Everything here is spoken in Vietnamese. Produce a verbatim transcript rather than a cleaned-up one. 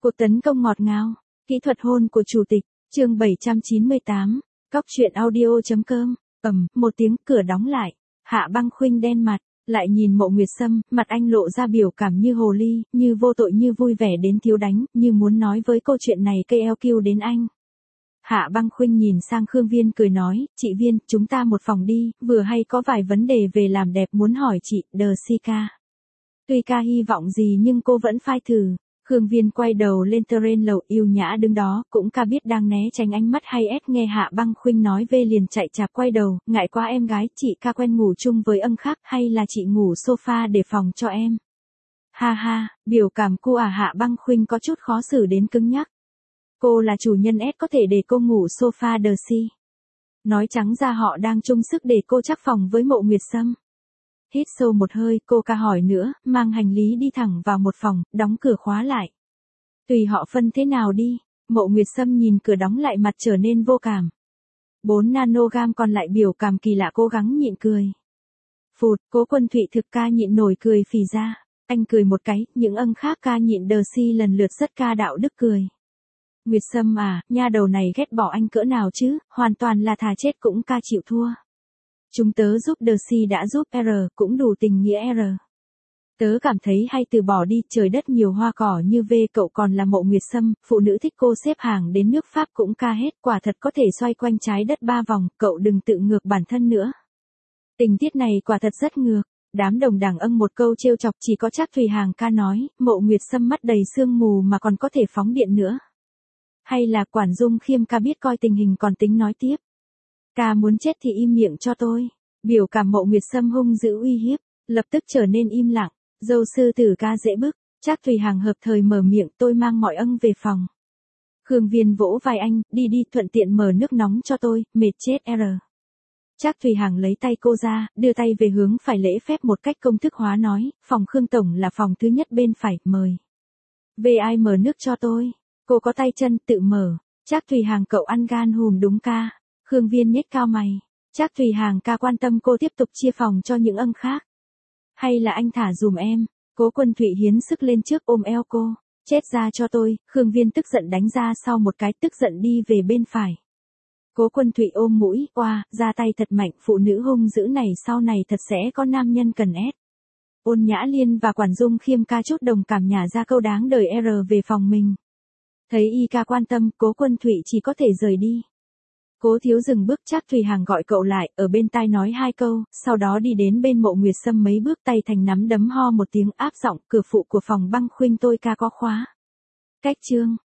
Cuộc tấn công ngọt ngào, kỹ thuật hôn của chủ tịch, chương bảy trăm chín mươi tám, cóc truyện audio.com, ầm, một tiếng cửa đóng lại, Hạ Băng Khuynh đen mặt, lại nhìn Mộ Nguyệt Sâm, mặt anh lộ ra biểu cảm như hồ ly, như vô tội như vui vẻ đến thiếu đánh, như muốn nói với câu chuyện này cây eo kiêu đến anh. Hạ Băng Khuynh nhìn sang Khương Viên cười nói, chị Viên, chúng ta một phòng đi, vừa hay có vài vấn đề về làm đẹp muốn hỏi chị, đờ si ca. Tuy ca hy vọng gì nhưng cô vẫn phai thử. Khương Viên quay đầu lên terrain lầu yêu nhã đứng đó, cũng ca biết đang né tránh ánh mắt hay ép nghe Hạ Băng Khuynh nói về liền chạy chạp quay đầu, ngại quá em gái, chị ca quen ngủ chung với ân khác hay là chị ngủ sofa để phòng cho em. Ha ha, biểu cảm cô à Hạ Băng Khuynh có chút khó xử đến cứng nhắc. Cô là chủ nhân ép có thể để cô ngủ sofa đờ si. Nói trắng ra họ đang chung sức để cô chắc phòng với Mộ Nguyệt Sâm. Hít sâu một hơi, cô ca hỏi nữa, mang hành lý đi thẳng vào một phòng, đóng cửa khóa lại. Tùy họ phân thế nào đi, Mộ Nguyệt Sâm nhìn cửa đóng lại mặt trở nên vô cảm. bốn nanogam còn lại biểu cảm kỳ lạ cố gắng nhịn cười. Phụt, Cố Quân Thụy thực ca nhịn nổi cười phì ra. Anh cười một cái, những ân khác ca nhịn đờ si lần lượt rất ca đạo đức cười. Nguyệt Sâm à, nha đầu này ghét bỏ anh cỡ nào chứ, hoàn toàn là thà chết cũng ca chịu thua. Chúng tớ giúp đờ si đã giúp R, cũng đủ tình nghĩa R. Tớ cảm thấy hay từ bỏ đi, trời đất nhiều hoa cỏ như V, cậu còn là Mộ Nguyệt Sâm, phụ nữ thích cô xếp hàng đến nước Pháp cũng ca hết, quả thật có thể xoay quanh trái đất ba vòng, cậu đừng tự ngược bản thân nữa. Tình tiết này quả thật rất ngược, đám đồng đảng âng một câu trêu chọc, chỉ có Trác Thùy Hàng ca nói, Mộ Nguyệt Sâm mắt đầy sương mù mà còn có thể phóng điện nữa. Hay là Quản Dung Khiêm ca biết coi tình hình còn tính nói tiếp. Ca muốn chết thì im miệng cho tôi. Biểu cảm Mộ Nguyệt Sâm hung dữ uy hiếp, lập tức trở nên im lặng. Dâu sư tử ca dễ bức, Trác Thùy Hàng hợp thời mở miệng, tôi mang mọi ân về phòng. Khương Viên vỗ vai anh, đi đi, thuận tiện mở nước nóng cho tôi, mệt chết R. Trác Thùy Hàng lấy tay cô ra, đưa tay về hướng phải lễ phép một cách công thức hóa nói, phòng Khương Tổng là phòng thứ nhất bên phải, mời. Về ai mở nước cho tôi? Cô có tay chân, tự mở. Trác Thùy Hàng cậu ăn gan hùm đúng ca. Khương Viên nhếch cao mày. Trác Thùy Hàng ca quan tâm cô tiếp tục chia phòng cho những ân khác. Hay là anh thả dùm em. Cố Quân Thụy hiến sức lên trước ôm eo cô. Chết ra cho tôi. Khương Viên tức giận đánh ra sau một cái, tức giận đi về bên phải. Cố Quân Thụy ôm mũi, oa, ra tay thật mạnh, phụ nữ hung dữ này sau này thật sẽ có nam nhân cần ép. Ôn Nhã Liên và Quản Dung Khiêm ca chút đồng cảm nhả ra câu đáng đời R về phòng mình. Thấy y ca quan tâm, Cố Quân Thụy chỉ có thể rời đi. Cố thiếu dừng bước, Trác Thùy Hàng gọi cậu lại, ở bên tai nói hai câu, sau đó đi đến bên Mộ Nguyệt Sâm mấy bước, tay thành nắm đấm, ho một tiếng áp giọng, cửa phụ của phòng Băng Khuynh tôi ca có khóa. Cách chương.